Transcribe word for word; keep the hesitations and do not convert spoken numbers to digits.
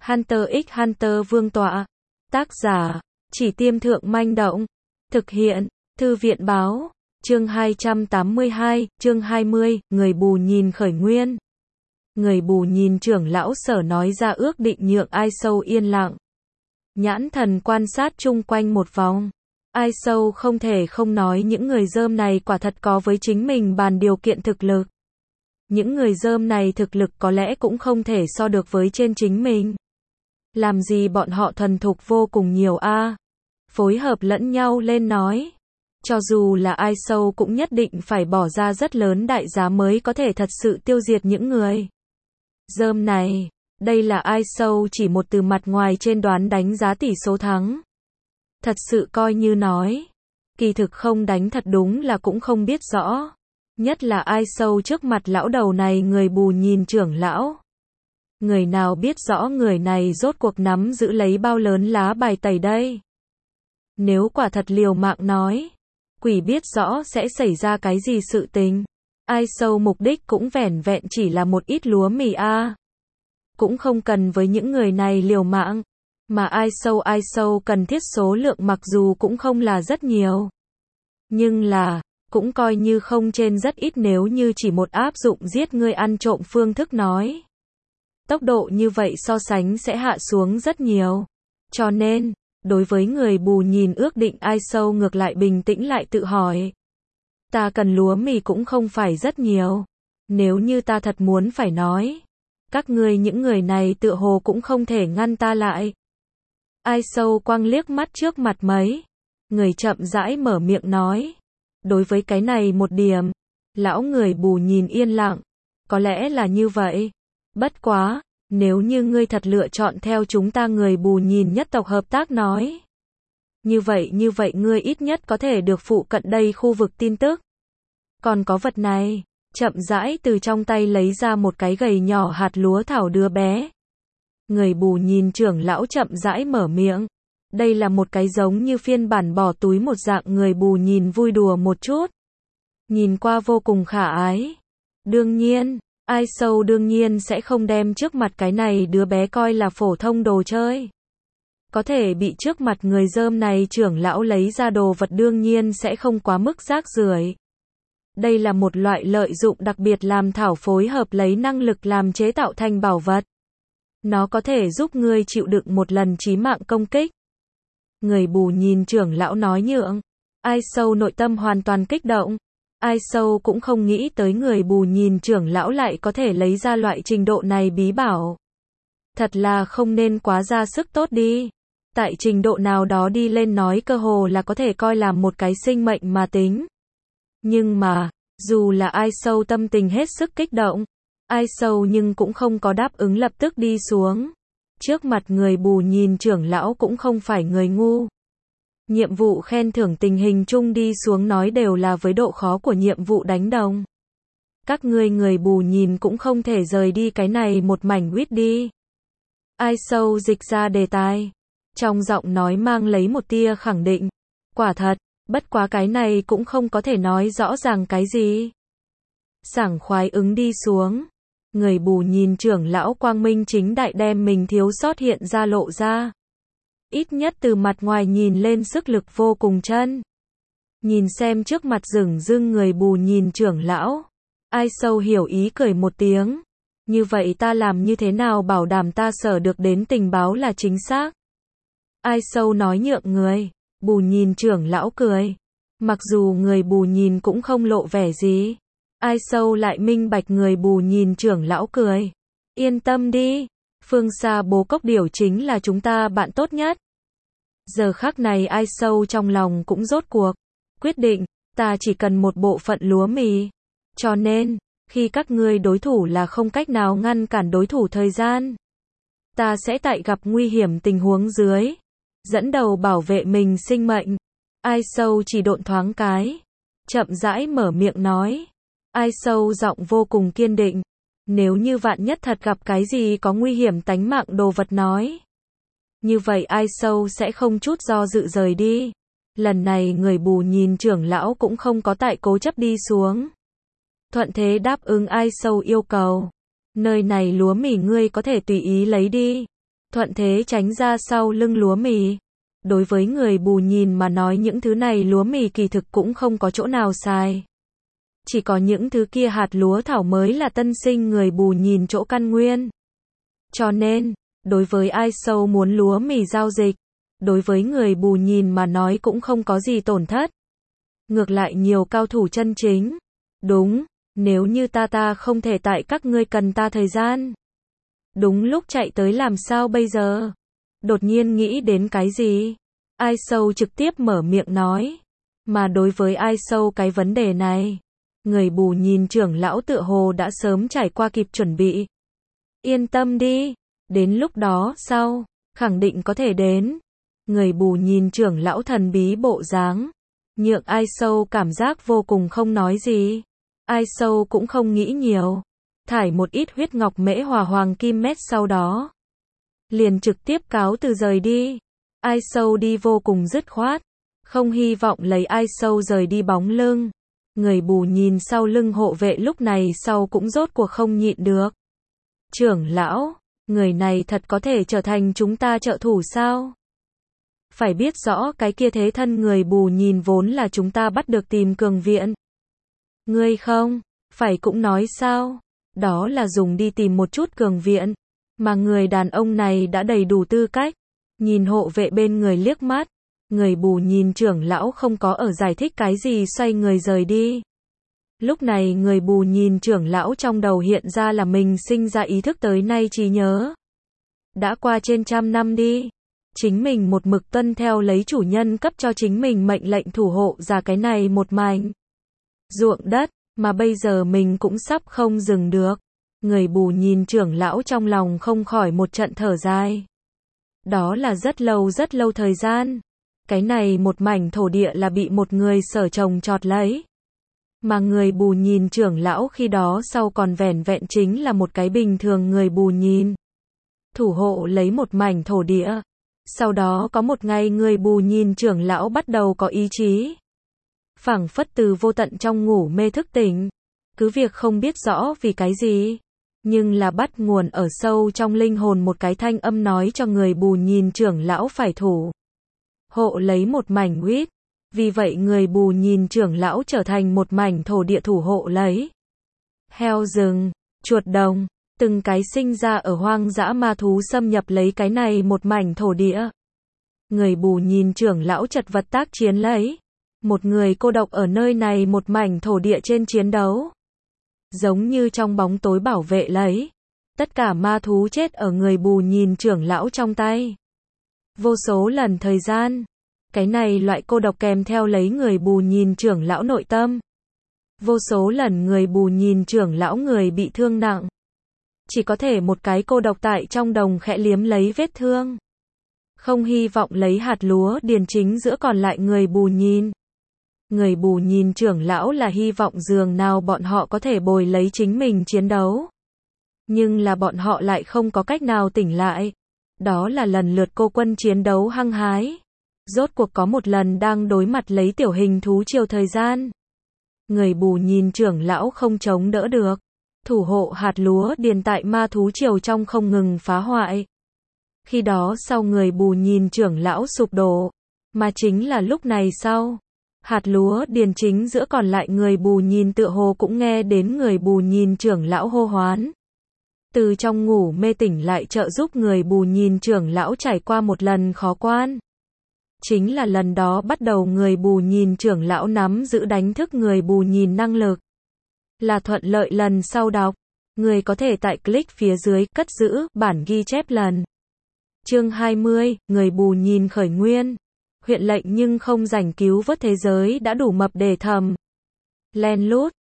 Hunter x Hunter Vương tọa. Tác giả, Chỉ Tiêm Thượng Manh Động. Thực hiện, Thư viện báo. Chương hai trăm tám mươi hai, chương hai mươi, người bù nhìn khởi nguyên. Người bù nhìn trưởng lão Sở nói ra ước định nhượng Ai Sâu yên lặng. Nhãn thần quan sát chung quanh một vòng. Ai Sâu không thể không nói những người dơm này quả thật có với chính mình bàn điều kiện thực lực. Những người dơm này thực lực có lẽ cũng không thể so được với trên chính mình. Làm gì bọn họ thuần thục vô cùng nhiều a à? Phối hợp lẫn nhau lên nói. Cho dù là Ai Sâu cũng nhất định phải bỏ ra rất lớn đại giá mới có thể thật sự tiêu diệt những người dơm này. Đây là Ai Sâu chỉ một từ mặt ngoài trên đoán đánh giá tỷ số thắng. Thật sự coi như nói. Kỳ thực không đánh thật đúng là cũng không biết rõ. Nhất là Ai Sâu trước mặt lão đầu này người bù nhìn trưởng lão. Người nào biết rõ người này rốt cuộc nắm giữ lấy bao lớn lá bài tẩy đây. Nếu quả thật liều mạng nói. Quỷ biết rõ sẽ xảy ra cái gì sự tình. Ai Sâu mục đích cũng vẻn vẹn chỉ là một ít lúa mì a à. Cũng không cần với những người này liều mạng. Mà Ai Sâu Ai Sâu cần thiết số lượng mặc dù cũng không là rất nhiều. Nhưng là, cũng coi như không trên rất ít nếu như chỉ một áp dụng giết người ăn trộm phương thức nói. Tốc độ như vậy so sánh sẽ hạ xuống rất nhiều. Cho nên, đối với người bù nhìn ước định Ai Sâu ngược lại bình tĩnh lại tự hỏi. Ta cần lúa mì cũng không phải rất nhiều. Nếu như ta thật muốn phải nói. Các ngươi những người này tựa hồ cũng không thể ngăn ta lại. Ai Sâu quăng liếc mắt trước mặt mấy. Người chậm rãi mở miệng nói. Đối với cái này một điểm. Lão người bù nhìn yên lặng. Có lẽ là như vậy. Bất quá, nếu như ngươi thật lựa chọn theo chúng ta người bù nhìn nhất tộc hợp tác nói. Như vậy như vậy ngươi ít nhất có thể được phụ cận đây khu vực tin tức. Còn có vật này, chậm rãi từ trong tay lấy ra một cái gầy nhỏ hạt lúa thảo đứa bé. Người bù nhìn trưởng lão chậm rãi mở miệng. Đây là một cái giống như phiên bản bỏ túi một dạng người bù nhìn vui đùa một chút. Nhìn qua vô cùng khả ái. Đương nhiên. Ai Sâu đương nhiên sẽ không đem trước mặt cái này đứa bé coi là phổ thông đồ chơi. Có thể bị trước mặt người dơm này trưởng lão lấy ra đồ vật đương nhiên sẽ không quá mức rác rưởi. Đây là một loại lợi dụng đặc biệt làm thảo phối hợp lấy năng lực làm chế tạo thành bảo vật. Nó có thể giúp ngươi chịu đựng một lần chí mạng công kích. Người bù nhìn trưởng lão nói nhượng. Ai Sâu nội tâm hoàn toàn kích động. Ai Sâu cũng không nghĩ tới người bù nhìn trưởng lão lại có thể lấy ra loại trình độ này bí bảo. Thật là không nên quá ra sức tốt đi. Tại trình độ nào đó đi lên nói cơ hồ là có thể coi là một cái sinh mệnh mà tính. Nhưng mà, dù là Ai Sâu tâm tình hết sức kích động, Ai Sâu nhưng cũng không có đáp ứng lập tức đi xuống. Trước mặt người bù nhìn trưởng lão cũng không phải người ngu. Nhiệm vụ khen thưởng tình hình chung đi xuống nói đều là với độ khó của nhiệm vụ đánh đồng. Các ngươi người bù nhìn cũng không thể rời đi cái này một mảnh quýt đi. Ai Sâu dịch ra đề tài. Trong giọng nói mang lấy một tia khẳng định. Quả thật, bất quá cái này cũng không có thể nói rõ ràng cái gì. Sảng khoái ứng đi xuống. Người bù nhìn trưởng lão quang minh chính đại đem mình thiếu sót hiện ra lộ ra. Ít nhất từ mặt ngoài nhìn lên sức lực vô cùng chân. Nhìn xem trước mặt rừng rưng người bù nhìn trưởng lão. Ai Sâu hiểu ý cười một tiếng. Như vậy ta làm như thế nào bảo đảm ta sở được đến tình báo là chính xác. Ai Sâu nói nhượng người. Bù nhìn trưởng lão cười. Mặc dù người bù nhìn cũng không lộ vẻ gì. Ai Sâu lại minh bạch người bù nhìn trưởng lão cười. Yên tâm đi. Phương xa bố cốc điểu chính là chúng ta bạn tốt nhất. Giờ khắc này Ai Sâu trong lòng cũng rốt cuộc. Quyết định, ta chỉ cần một bộ phận lúa mì. Cho nên, khi các ngươi đối thủ là không cách nào ngăn cản đối thủ thời gian. Ta sẽ tại gặp nguy hiểm tình huống dưới. Dẫn đầu bảo vệ mình sinh mệnh. Ai Sâu chỉ độn thoáng cái. Chậm rãi mở miệng nói. Ai Sâu giọng vô cùng kiên định. Nếu như vạn nhất thật gặp cái gì có nguy hiểm tánh mạng đồ vật nói. Như vậy Ai Sâu sẽ không chút do dự rời đi. Lần này người bù nhìn trưởng lão cũng không có tại cố chấp đi xuống. Thuận thế đáp ứng Ai Sâu yêu cầu. Nơi này lúa mì ngươi có thể tùy ý lấy đi. thuận thế tránh ra sau lưng lúa mì. Đối với người bù nhìn mà nói những thứ này lúa mì kỳ thực cũng không có chỗ nào xài. Chỉ có những thứ kia hạt lúa thảo mới là tân sinh người bù nhìn chỗ căn nguyên. Cho nên, đối với ai sâu muốn lúa mì giao dịch, đối với người bù nhìn mà nói cũng không có gì tổn thất. Ngược lại nhiều cao thủ chân chính. Đúng, nếu như ta ta không thể tại các ngươi cần ta thời gian. Đúng lúc chạy tới làm sao bây giờ? Đột nhiên nghĩ đến cái gì? Ai sâu trực tiếp mở miệng nói. Mà đối với ai sâu cái vấn đề này, người bù nhìn trưởng lão tựa hồ đã sớm trải qua kịp chuẩn bị. Yên tâm đi, đến lúc đó sau, khẳng định có thể đến. Người bù nhìn trưởng lão thần bí bộ dáng, nhượng ai sâu cảm giác vô cùng không nói gì. Ai sâu cũng không nghĩ nhiều, thải một ít huyết ngọc mễ hòa hoàng kim mét sau đó. Liền trực tiếp cáo từ rời đi. Ai sâu đi vô cùng dứt khoát, không hy vọng lấy ai sâu rời đi bóng lưng. Người bù nhìn sau lưng hộ vệ lúc này sau cũng rốt cuộc không nhịn được. Trưởng lão, người này thật có thể trở thành chúng ta trợ thủ sao? Phải biết rõ cái kia thế thân người bù nhìn vốn là chúng ta bắt được tìm cường viện. Ngươi không, phải cũng nói sao? Đó là dùng đi tìm một chút cường viện. Mà người đàn ông này đã đầy đủ tư cách. Nhìn hộ vệ bên người liếc mắt. Người bù nhìn trưởng lão không có ở giải thích cái gì xoay người rời đi. Lúc này người bù nhìn trưởng lão trong đầu hiện ra là mình sinh ra ý thức tới nay trí nhớ. Đã qua trên trăm năm đi. Chính mình một mực tuân theo lấy chủ nhân cấp cho chính mình mệnh lệnh thủ hộ ra cái này một mảnh ruộng đất, mà bây giờ mình cũng sắp không dừng được. Người bù nhìn trưởng lão trong lòng không khỏi một trận thở dài. Đó là rất lâu rất lâu thời gian. Cái này một mảnh thổ địa là bị một người sở trồng trọt lấy. Mà người bù nhìn trưởng lão khi đó sau còn vẻn vẹn chính là một cái bình thường người bù nhìn. Thủ hộ lấy một mảnh thổ địa. Sau đó có một ngày người bù nhìn trưởng lão bắt đầu có ý chí. Phảng phất từ vô tận trong ngủ mê thức tỉnh. Cứ việc không biết rõ vì cái gì. Nhưng là bắt nguồn ở sâu trong linh hồn một cái thanh âm nói cho người bù nhìn trưởng lão phải thủ hộ lấy một mảnh huyết. Vì vậy người bù nhìn trưởng lão trở thành một mảnh thổ địa thủ hộ lấy. Heo rừng, chuột đồng, từng cái sinh ra ở hoang dã ma thú xâm nhập lấy cái này một mảnh thổ địa. Người bù nhìn trưởng lão chật vật tác chiến lấy. Một người cô độc ở nơi này một mảnh thổ địa trên chiến đấu. Giống như trong bóng tối bảo vệ lấy. Tất cả ma thú chết ở người bù nhìn trưởng lão trong tay. Vô số lần thời gian. Cái này loại cô độc kèm theo lấy người bù nhìn trưởng lão nội tâm. Vô số lần người bù nhìn trưởng lão người bị thương nặng. Chỉ có thể một cái cô độc tại trong đồng khẽ liếm lấy vết thương. Không hy vọng lấy hạt lúa điền chính giữa còn lại người bù nhìn. Người bù nhìn trưởng lão là hy vọng dường nào bọn họ có thể bồi lấy chính mình chiến đấu. Nhưng là bọn họ lại không có cách nào tỉnh lại. Đó là lần lượt cô quân chiến đấu hăng hái. Rốt cuộc có một lần đang đối mặt lấy tiểu hình thú triều thời gian. Người bù nhìn trưởng lão không chống đỡ được. Thủ hộ hạt lúa điền tại ma thú triều trong không ngừng phá hoại. Khi đó sau người bù nhìn trưởng lão sụp đổ. Mà chính là lúc này sau. Hạt lúa điền chính giữa còn lại người bù nhìn tựa hồ cũng nghe đến người bù nhìn trưởng lão hô hoán. Từ trong ngủ mê tỉnh lại trợ giúp người bù nhìn trưởng lão trải qua một lần khó quan. Chính là lần đó bắt đầu người bù nhìn trưởng lão nắm giữ đánh thức người bù nhìn năng lực. Là thuận lợi lần sau đọc. Người có thể tại click phía dưới cất giữ bản ghi chép lần. Chương hai mươi, người bù nhìn khởi nguyên. Huyện lệnh nhưng không rảnh cứu vớt thế giới đã đủ mập để thầm. Len lút,